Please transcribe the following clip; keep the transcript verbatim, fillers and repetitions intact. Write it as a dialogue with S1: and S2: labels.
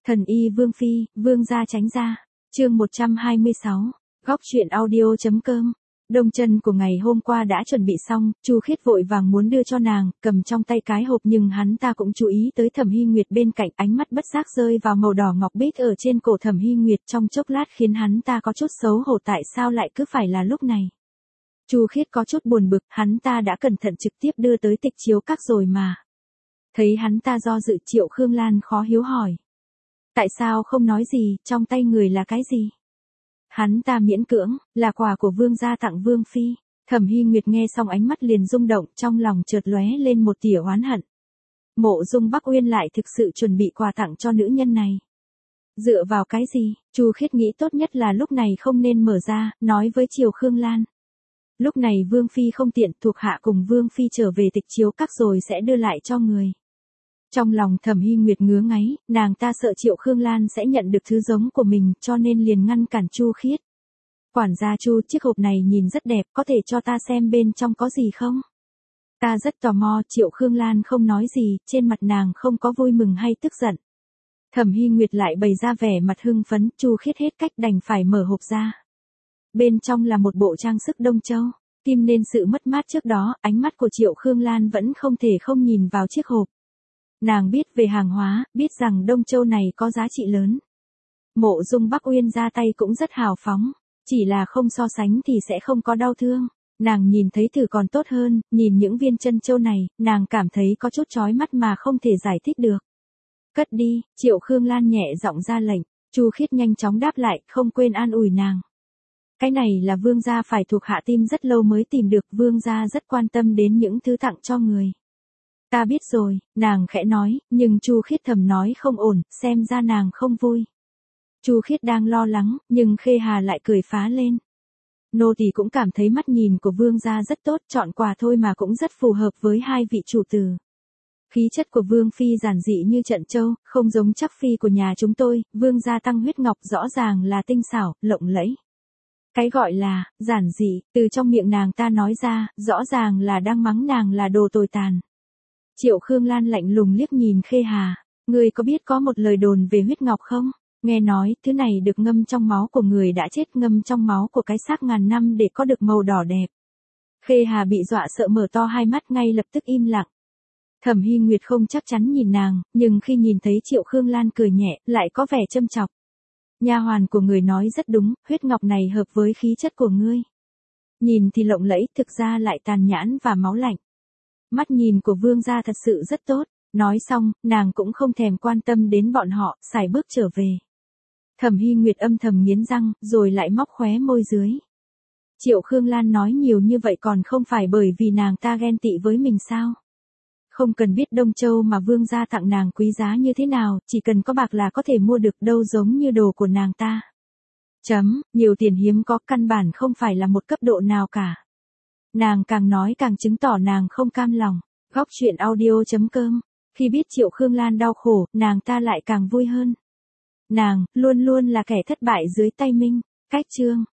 S1: Thần y Vương Phi, Vương gia tránh ra. Chương một trăm hai mươi sáu. Góc truyện audio.com. Đông chân của ngày hôm qua đã chuẩn bị xong, Chu Khiết vội vàng muốn đưa cho nàng, cầm trong tay cái hộp nhưng hắn ta cũng chú ý tới Thẩm Hy Nguyệt bên cạnh, ánh mắt bất giác rơi vào màu đỏ ngọc bích ở trên cổ Thẩm Hy Nguyệt trong chốc lát khiến hắn ta có chút xấu hổ, tại sao lại cứ phải là lúc này. Chu Khiết có chút buồn bực, hắn ta đã cẩn thận trực tiếp đưa tới tịch chiếu các rồi mà. Thấy hắn ta do dự, Triệu Khương Lan khó hiếu hỏi. Tại sao không nói gì, trong tay người là cái gì? Hắn ta miễn cưỡng, là quà của Vương gia tặng Vương Phi. Thẩm Hy Nguyệt nghe xong ánh mắt liền rung động, trong lòng chợt lóe lên một tia oán hận. Mộ Dung Bắc Uyên lại thực sự chuẩn bị quà tặng cho nữ nhân này. Dựa vào cái gì? Chu Khiết nghĩ tốt nhất là lúc này không nên mở ra, nói với Triều Khương Lan. Lúc này Vương Phi không tiện, thuộc hạ cùng Vương Phi trở về tịch chiếu các rồi sẽ đưa lại cho người. Trong lòng Thẩm Hy Nguyệt ngứa ngáy, nàng ta sợ Triệu Khương Lan sẽ nhận được thứ giống của mình, cho nên liền ngăn cản Chu Khiết. Quản gia Chu, chiếc hộp này nhìn rất đẹp, có thể cho ta xem bên trong có gì không? Ta rất tò mò. Triệu Khương Lan không nói gì, trên mặt nàng không có vui mừng hay tức giận. Thẩm Hy Nguyệt lại bày ra vẻ mặt hưng phấn, Chu Khiết hết cách đành phải mở hộp ra. Bên trong là một bộ trang sức Đông Châu. Kim nên sự mất mát trước đó, ánh mắt của Triệu Khương Lan vẫn không thể không nhìn vào chiếc hộp. Nàng biết về hàng hóa, biết rằng Đông Châu này có giá trị lớn. Mộ Dung Bắc Uyên ra tay cũng rất hào phóng, chỉ là không so sánh thì sẽ không có đau thương. Nàng nhìn thấy thử còn tốt hơn, nhìn những viên chân châu này, nàng cảm thấy có chút chói mắt mà không thể giải thích được. Cất đi, Triệu Khương Lan nhẹ giọng ra lệnh, Chu Khiết nhanh chóng đáp lại, không quên an ủi nàng. Cái này là Vương gia phải thuộc hạ tìm rất lâu mới tìm được, Vương gia rất quan tâm đến những thứ tặng cho người. Ta biết rồi, nàng khẽ nói, nhưng Chu Khiết thầm nói không ổn, xem ra nàng không vui. Chu Khiết đang lo lắng, nhưng Khê Hà lại cười phá lên. Nô tỳ cũng cảm thấy mắt nhìn của Vương gia rất tốt, chọn quà thôi mà cũng rất phù hợp với hai vị chủ tử. Khí chất của Vương Phi giản dị như trận châu, không giống chắc Phi của nhà chúng tôi, Vương gia tăng huyết ngọc rõ ràng là tinh xảo, lộng lẫy. Cái gọi là, giản dị, từ trong miệng nàng ta nói ra, rõ ràng là đang mắng nàng là đồ tồi tàn. Triệu Khương Lan lạnh lùng liếc nhìn Khê Hà, ngươi có biết có một lời đồn về huyết ngọc không? Nghe nói, thứ này được ngâm trong máu của người đã chết, ngâm trong máu của cái xác ngàn năm để có được màu đỏ đẹp. Khê Hà bị dọa sợ mở to hai mắt, ngay lập tức im lặng. Thẩm Hy Nguyệt không chắc chắn nhìn nàng, nhưng khi nhìn thấy Triệu Khương Lan cười nhẹ, lại có vẻ châm chọc. Nha hoàn của người nói rất đúng, huyết ngọc này hợp với khí chất của ngươi. Nhìn thì lộng lẫy, thực ra lại tàn nhãn và máu lạnh. Mắt nhìn của Vương gia thật sự rất tốt. Nói xong, nàng cũng không thèm quan tâm đến bọn họ, xài bước trở về. Thẩm Hy Nguyệt âm thầm nghiến răng, rồi lại móc khóe môi dưới. Triệu Khương Lan nói nhiều như vậy còn không phải bởi vì nàng ta ghen tị với mình sao? Không cần biết Đông Châu mà Vương gia tặng nàng quý giá như thế nào, chỉ cần có bạc là có thể mua được, đâu giống như đồ của nàng ta. Chấm, nhiều tiền hiếm có, căn bản không phải là một cấp độ nào cả. Nàng càng nói càng chứng tỏ nàng không cam lòng. Góc truyện audio.com. Khi biết Triệu Khương Lan đau khổ, nàng ta lại càng vui hơn. Nàng, luôn luôn là kẻ thất bại dưới tay Minh. Cách chương.